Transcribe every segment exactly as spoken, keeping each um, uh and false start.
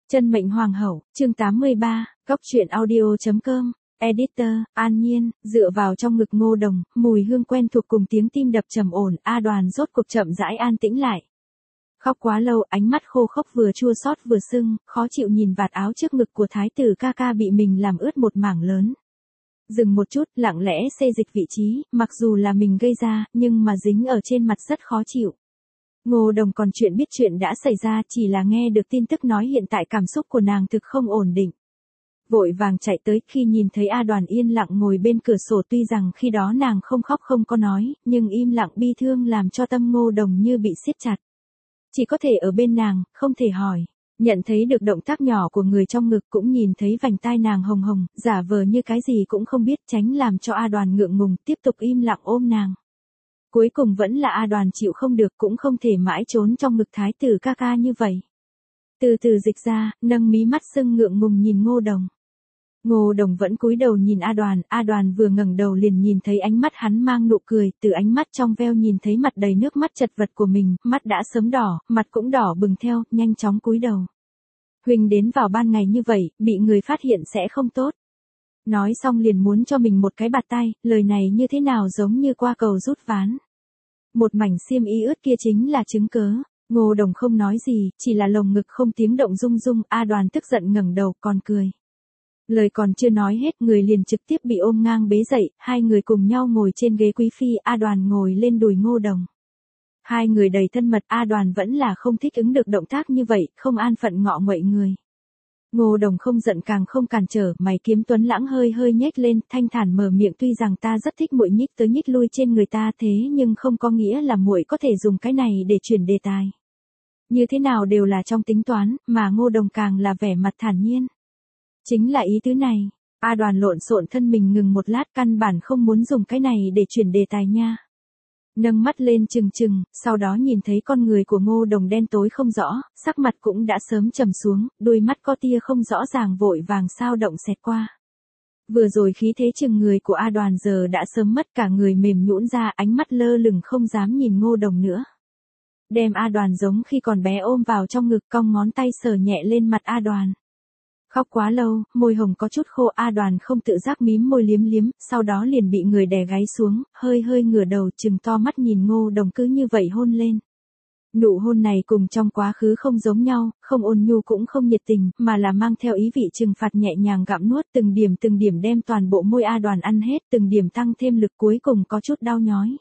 Chân mệnh hoàng hậu, chương tám mươi ba, góc truyện audio chấm com, editor, An Nhiên, dựa vào trong ngực Ngô Đồng, mùi hương quen thuộc cùng tiếng tim đập trầm ổn, A Đoàn rốt cuộc chậm rãi an tĩnh lại. Khóc quá lâu, ánh mắt khô khốc vừa chua xót vừa sưng, khó chịu nhìn vạt áo trước ngực của thái tử ca ca bị mình làm ướt một mảng lớn. Dừng một chút, lặng lẽ xê dịch vị trí, mặc dù là mình gây ra, nhưng mà dính ở trên mặt rất khó chịu. Ngô Đồng còn chuyện biết chuyện đã xảy ra, chỉ là nghe được tin tức nói hiện tại cảm xúc của nàng thực không ổn định. Vội vàng chạy tới, khi nhìn thấy A Đoàn yên lặng ngồi bên cửa sổ, tuy rằng khi đó nàng không khóc không có nói, nhưng im lặng bi thương làm cho tâm Ngô Đồng như bị siết chặt. Chỉ có thể ở bên nàng, không thể hỏi. Nhận thấy được động tác nhỏ của người trong ngực, cũng nhìn thấy vành tai nàng hồng hồng, giả vờ như cái gì cũng không biết, tránh làm cho A Đoàn ngượng ngùng, tiếp tục im lặng ôm nàng. Cuối cùng vẫn là A Đoàn chịu không được, cũng không thể mãi trốn trong ngực thái tử ca ca như vậy. Từ từ dịch ra, nâng mí mắt sưng ngượng ngùng nhìn Ngô Đồng. Ngô Đồng vẫn cúi đầu nhìn A Đoàn, A Đoàn vừa ngẩng đầu liền nhìn thấy ánh mắt hắn mang nụ cười, từ ánh mắt trong veo nhìn thấy mặt đầy nước mắt chật vật của mình, mắt đã sớm đỏ, mặt cũng đỏ bừng theo, nhanh chóng cúi đầu. Huỳnh đến vào ban ngày như vậy, bị người phát hiện sẽ không tốt. Nói xong liền muốn cho mình một cái bạt tay, lời này như thế nào giống như qua cầu rút ván. Một mảnh xiêm y ướt kia chính là chứng cớ. Ngô Đồng không nói gì, chỉ là lồng ngực không tiếng động rung rung, A Đoàn tức giận ngẩng đầu còn cười. Lời còn chưa nói hết, người liền trực tiếp bị ôm ngang bế dậy, hai người cùng nhau ngồi trên ghế quý phi, A Đoàn ngồi lên đùi Ngô Đồng. Hai người đầy thân mật, A Đoàn vẫn là không thích ứng được động tác như vậy, không an phận ngọ nguậy người. Ngô Đồng không giận càng không cản trở, mày kiếm tuấn lãng hơi hơi nhếch lên, thanh thản mở miệng, tuy rằng ta rất thích muội nhích tới nhích lui trên người ta, thế nhưng không có nghĩa là muội có thể dùng cái này để chuyển đề tài. Như thế nào đều là trong tính toán, mà Ngô Đồng càng là vẻ mặt thản nhiên. Chính là ý tứ này. A Đoàn lộn xộn thân mình ngừng một lát, căn bản không muốn dùng cái này để chuyển đề tài nha. Nâng mắt lên trừng trừng, sau đó nhìn thấy con người của Ngô Đồng đen tối không rõ, sắc mặt cũng đã sớm trầm xuống, đôi mắt có tia không rõ ràng vội vàng sao động xẹt qua. Vừa rồi khí thế chừng người của A Đoàn giờ đã sớm mất, cả người mềm nhũn ra, ánh mắt lơ lửng không dám nhìn Ngô Đồng nữa. Đem A Đoàn giống khi còn bé ôm vào trong ngực, cong ngón tay sờ nhẹ lên mặt A Đoàn. Khóc quá lâu, môi hồng có chút khô, A Đoàn không tự giác mím môi liếm liếm, sau đó liền bị người đè gáy xuống, hơi hơi ngửa đầu trừng to mắt nhìn Ngô Đồng cứ như vậy hôn lên. Nụ hôn này cùng trong quá khứ không giống nhau, không ôn nhu cũng không nhiệt tình, mà là mang theo ý vị trừng phạt nhẹ nhàng gặm nuốt, từng điểm từng điểm đem toàn bộ môi A Đoàn ăn hết, từng điểm tăng thêm lực, cuối cùng có chút đau nhói.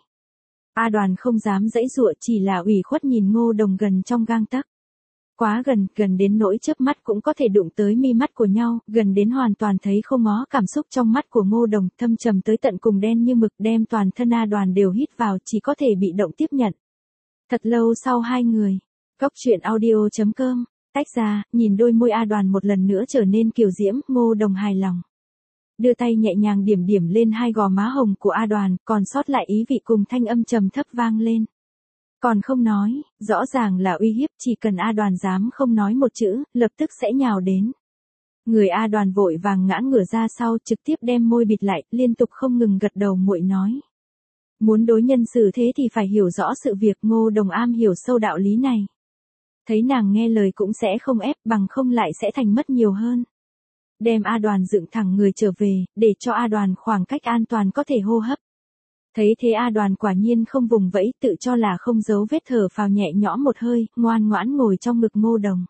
A Đoàn không dám giãy giụa, chỉ là ủy khuất nhìn Ngô Đồng gần trong gang tấc. Quá gần, gần đến nỗi chớp mắt cũng có thể đụng tới mi mắt của nhau, gần đến hoàn toàn thấy không ngó, cảm xúc trong mắt của Ngô Đồng thâm trầm tới tận cùng, đen như mực, đem toàn thân A Đoàn đều hít vào, chỉ có thể bị động tiếp nhận. Thật lâu sau hai người, góc truyện audio chấm com, tách ra, nhìn đôi môi A Đoàn một lần nữa trở nên kiều diễm, Ngô Đồng hài lòng. Đưa tay nhẹ nhàng điểm điểm lên hai gò má hồng của A Đoàn, còn sót lại ý vị cùng thanh âm trầm thấp vang lên. Còn không nói, rõ ràng là uy hiếp, chỉ cần A Đoàn dám không nói một chữ, lập tức sẽ nhào đến. Người A Đoàn vội vàng ngã ngửa ra sau, trực tiếp đem môi bịt lại, liên tục không ngừng gật đầu muội nói. Muốn đối nhân xử thế thì phải hiểu rõ sự việc, Ngô Đồng am hiểu sâu đạo lý này. Thấy nàng nghe lời cũng sẽ không ép, bằng không lại sẽ thành mất nhiều hơn. Đem A Đoàn dựng thẳng người trở về, để cho A Đoàn khoảng cách an toàn có thể hô hấp. Thấy thế A Đoàn quả nhiên không vùng vẫy, tự cho là không giấu vết, thở phào nhẹ nhõm một hơi, ngoan ngoãn ngồi trong ngực Ngô Đồng.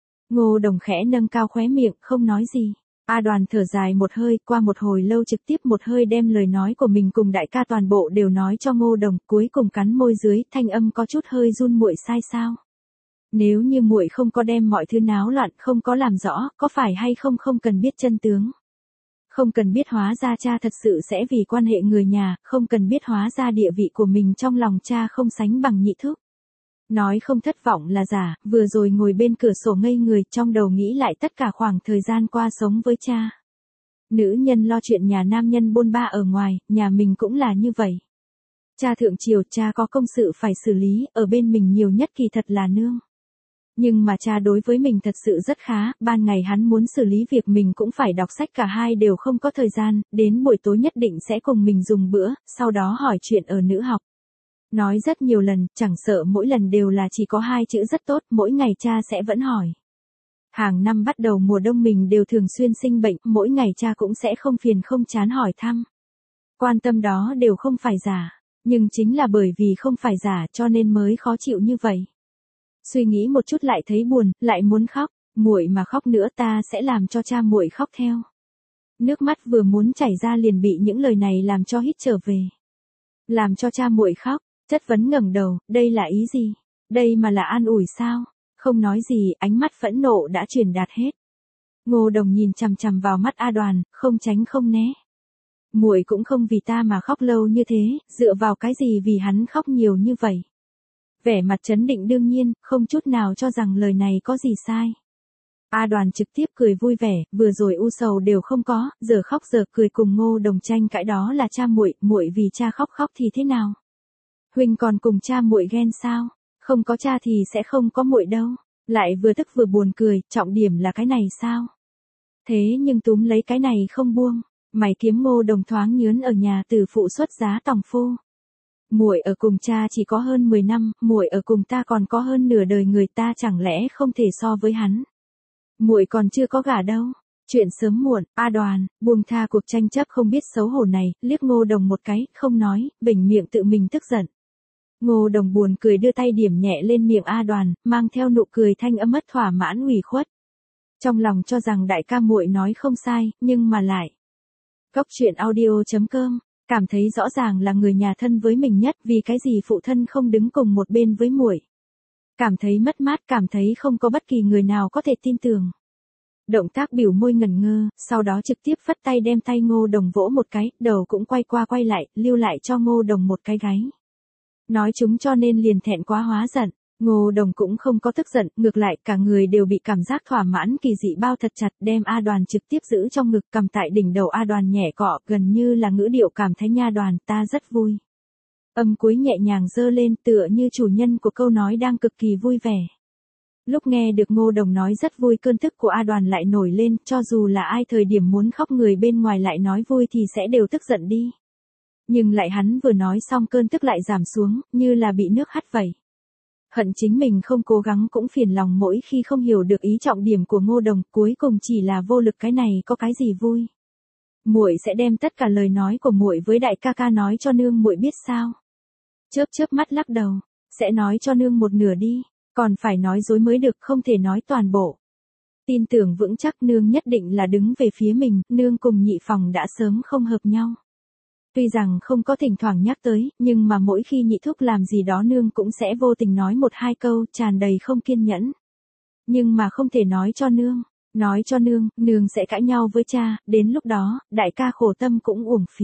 Ngô Đồng khẽ nâng cao khóe miệng, không nói gì. A Đoàn thở dài một hơi, qua một hồi lâu trực tiếp một hơi đem lời nói của mình cùng đại ca toàn bộ đều nói cho Ngô Đồng, cuối cùng cắn môi dưới, thanh âm có chút hơi run, muội sai sao? Nếu như muội không có đem mọi thứ náo loạn, không có làm rõ, có phải hay không không cần biết chân tướng? Không cần biết hóa ra cha thật sự sẽ vì quan hệ người nhà, không cần biết hóa ra địa vị của mình trong lòng cha không sánh bằng nhị thúc. Nói không thất vọng là giả, vừa rồi ngồi bên cửa sổ ngây người, trong đầu nghĩ lại tất cả khoảng thời gian qua sống với cha. Nữ nhân lo chuyện nhà, nam nhân bôn ba ở ngoài, nhà mình cũng là như vậy. Cha thượng triều, cha có công sự phải xử lý, ở bên mình nhiều nhất kỳ thật là nương. Nhưng mà cha đối với mình thật sự rất khá, ban ngày hắn muốn xử lý việc mình cũng phải đọc sách, cả hai đều không có thời gian, đến buổi tối nhất định sẽ cùng mình dùng bữa, sau đó hỏi chuyện ở nữ học. Nói rất nhiều lần, chẳng sợ mỗi lần đều là chỉ có hai chữ rất tốt, mỗi ngày cha sẽ vẫn hỏi. Hàng năm bắt đầu mùa đông mình đều thường xuyên sinh bệnh, mỗi ngày cha cũng sẽ không phiền không chán hỏi thăm. Quan tâm đó đều không phải giả, nhưng chính là bởi vì không phải giả cho nên mới khó chịu như vậy. Suy nghĩ một chút lại thấy buồn, lại muốn khóc, muội mà khóc nữa ta sẽ làm cho cha muội khóc theo. Nước mắt vừa muốn chảy ra liền bị những lời này làm cho hít trở về. Làm cho cha muội khóc, chất vấn ngẩng đầu, đây là ý gì? Đây mà là an ủi sao? Không nói gì, ánh mắt phẫn nộ đã truyền đạt hết. Ngô Đồng nhìn chằm chằm vào mắt A Đoàn, không tránh không né. Muội cũng không vì ta mà khóc lâu như thế, dựa vào cái gì vì hắn khóc nhiều như vậy? Vẻ mặt trấn định đương nhiên, không chút nào cho rằng lời này có gì sai. A Đoàn trực tiếp cười vui vẻ, vừa rồi u sầu đều không có, giờ khóc giờ cười cùng Ngô Đồng tranh cãi đó là cha muội, muội vì cha khóc khóc thì thế nào? Huynh còn cùng cha muội ghen sao? Không có cha thì sẽ không có muội đâu. Lại vừa tức vừa buồn cười, trọng điểm là cái này sao? Thế nhưng túm lấy cái này không buông, mày kiếm Ngô Đồng thoáng nhớn ở nhà từ phụ xuất giá tòng phu. Muội ở cùng cha chỉ có hơn mười năm, muội ở cùng ta còn có hơn nửa đời người ta chẳng lẽ không thể so với hắn. Muội còn chưa có gả đâu. Chuyện sớm muộn, A Đoàn, buông tha cuộc tranh chấp không biết xấu hổ này, liếc Ngô Đồng một cái, không nói, bình miệng tự mình tức giận. Ngô Đồng buồn cười đưa tay điểm nhẹ lên miệng A Đoàn, mang theo nụ cười thanh âm mất thỏa mãn ủy khuất. Trong lòng cho rằng đại ca muội nói không sai, nhưng mà lại. Cốc truyện audio chấm com, cảm thấy rõ ràng là người nhà thân với mình nhất, vì cái gì phụ thân không đứng cùng một bên với muội. Cảm thấy mất mát, cảm thấy không có bất kỳ người nào có thể tin tưởng. Động tác biểu môi ngẩn ngơ, sau đó trực tiếp phất tay đem tay Ngô Đồng vỗ một cái, đầu cũng quay qua quay lại, lưu lại cho Ngô Đồng một cái gáy. Nói chúng cho nên liền thẹn quá hóa giận, Ngô Đồng cũng không có tức giận, ngược lại cả người đều bị cảm giác thỏa mãn kỳ dị bao thật chặt, đem A Đoàn trực tiếp giữ trong ngực, cầm tại đỉnh đầu A Đoàn nhẹ cọ, gần như là ngữ điệu cảm thấy nha Đoàn, ta rất vui. Âm cuối nhẹ nhàng dơ lên tựa như chủ nhân của câu nói đang cực kỳ vui vẻ. Lúc nghe được Ngô Đồng nói rất vui, cơn tức của A Đoàn lại nổi lên, cho dù là ai thời điểm muốn khóc người bên ngoài lại nói vui thì sẽ đều tức giận đi. Nhưng lại hắn vừa nói xong cơn tức lại giảm xuống, như là bị nước hắt vậy. Hận chính mình không cố gắng cũng phiền lòng mỗi khi không hiểu được ý trọng điểm của Ngô Đồng, cuối cùng chỉ là vô lực, cái này có cái gì vui. Muội sẽ đem tất cả lời nói của muội với đại ca ca nói cho nương muội biết sao? Chớp chớp mắt lắc đầu, sẽ nói cho nương một nửa đi, còn phải nói dối mới được, không thể nói toàn bộ. Tin tưởng vững chắc nương nhất định là đứng về phía mình, nương cùng nhị phòng đã sớm không hợp nhau. Tuy rằng không có thỉnh thoảng nhắc tới, nhưng mà mỗi khi nhị thúc làm gì đó nương cũng sẽ vô tình nói một hai câu, tràn đầy không kiên nhẫn. Nhưng mà không thể nói cho nương, nói cho nương, nương sẽ cãi nhau với cha, đến lúc đó, đại ca khổ tâm cũng uổng phí.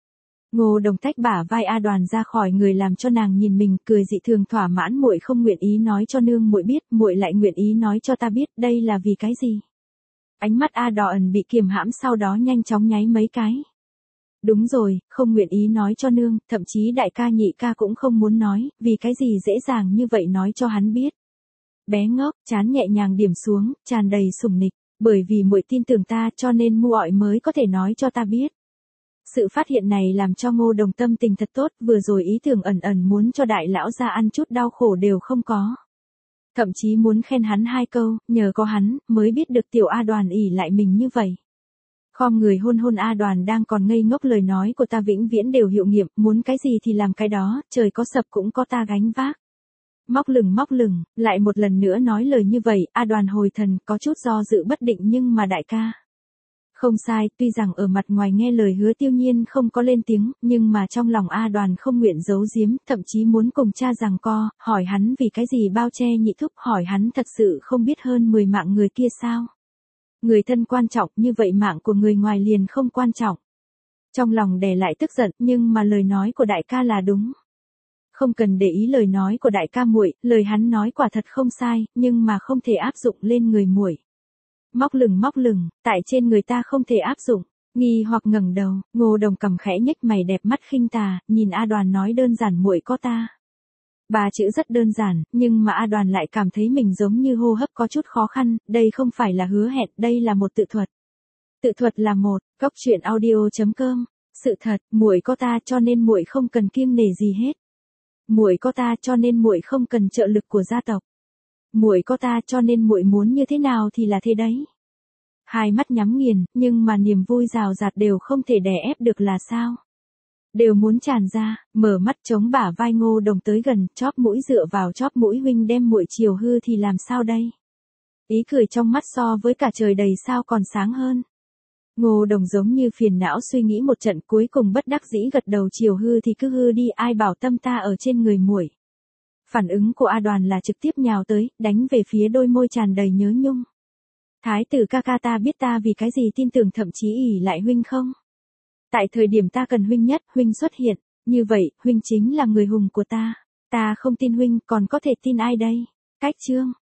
Ngô Đồng tách bả vai A Đoàn ra khỏi người làm cho nàng nhìn mình, cười dị thường thỏa mãn, muội không nguyện ý nói cho nương muội biết, muội lại nguyện ý nói cho ta biết, đây là vì cái gì? Ánh mắt A đỏ ẩn bị kiềm hãm, sau đó nhanh chóng nháy mấy cái. Đúng rồi, không nguyện ý nói cho nương, thậm chí đại ca nhị ca cũng không muốn nói, vì cái gì dễ dàng như vậy nói cho hắn biết. Bé ngốc, chán nhẹ nhàng điểm xuống, tràn đầy sủng nịch, bởi vì muội tin tưởng ta cho nên muội mới có thể nói cho ta biết. Sự phát hiện này làm cho Ngô Đồng tâm tình thật tốt, vừa rồi ý tưởng ẩn ẩn muốn cho đại lão gia ăn chút đau khổ đều không có. Thậm chí muốn khen hắn hai câu, nhờ có hắn, mới biết được tiểu A Đoàn ỷ lại mình như vậy. Khom người hôn hôn A Đoàn đang còn ngây ngốc, lời nói của ta vĩnh viễn đều hiệu nghiệm, muốn cái gì thì làm cái đó, trời có sập cũng có ta gánh vác. Móc lửng móc lửng, lại một lần nữa nói lời như vậy, A Đoàn hồi thần, có chút do dự bất định, nhưng mà đại ca. Không sai, tuy rằng ở mặt ngoài nghe lời hứa Tiêu Nhiên không có lên tiếng, nhưng mà trong lòng A Đoàn không nguyện giấu giếm, thậm chí muốn cùng cha giằng co, hỏi hắn vì cái gì bao che nhị thúc, hỏi hắn thật sự không biết hơn mười mạng người kia sao. Người thân quan trọng, như vậy mạng của người ngoài liền không quan trọng. Trong lòng đè lại tức giận, nhưng mà lời nói của đại ca là đúng. Không cần để ý lời nói của đại ca muội, lời hắn nói quả thật không sai, nhưng mà không thể áp dụng lên người muội. Móc lửng móc lửng, tại trên người ta không thể áp dụng. Nghi hoặc ngẩng đầu, Ngô Đồng cầm khẽ nhếch mày đẹp mắt khinh tà, nhìn A Đoàn nói đơn giản muội có ta. Ba chữ rất đơn giản, nhưng mà A Đoàn lại cảm thấy mình giống như hô hấp có chút khó khăn, đây không phải là hứa hẹn, đây là một tự thuật. Tự thuật là một, cốc truyện audio chấm com, sự thật, muội có ta cho nên muội không cần kiêng nể gì hết. Muội có ta cho nên muội không cần trợ lực của gia tộc. Muội có ta cho nên muội muốn như thế nào thì là thế đấy. Hai mắt nhắm nghiền, nhưng mà niềm vui rào rạt đều không thể đè ép được là sao? Đều muốn tràn ra, mở mắt chống bả vai Ngô Đồng tới gần, chóp mũi dựa vào chóp mũi huynh đem muội chiều hư thì làm sao đây? Ý cười trong mắt so với cả trời đầy sao còn sáng hơn. Ngô Đồng giống như phiền não suy nghĩ một trận, cuối cùng bất đắc dĩ gật đầu, chiều hư thì cứ hư đi, ai bảo tâm ta ở trên người muội. Phản ứng của A Đoàn là trực tiếp nhào tới, đánh về phía đôi môi tràn đầy nhớ nhung. Thái tử ca ca, ta biết ta vì cái gì tin tưởng thậm chí ỷ lại huynh không? Tại thời điểm ta cần huynh nhất, huynh xuất hiện, như vậy, huynh chính là người hùng của ta. Ta không tin huynh, còn có thể tin ai đây? Cách chương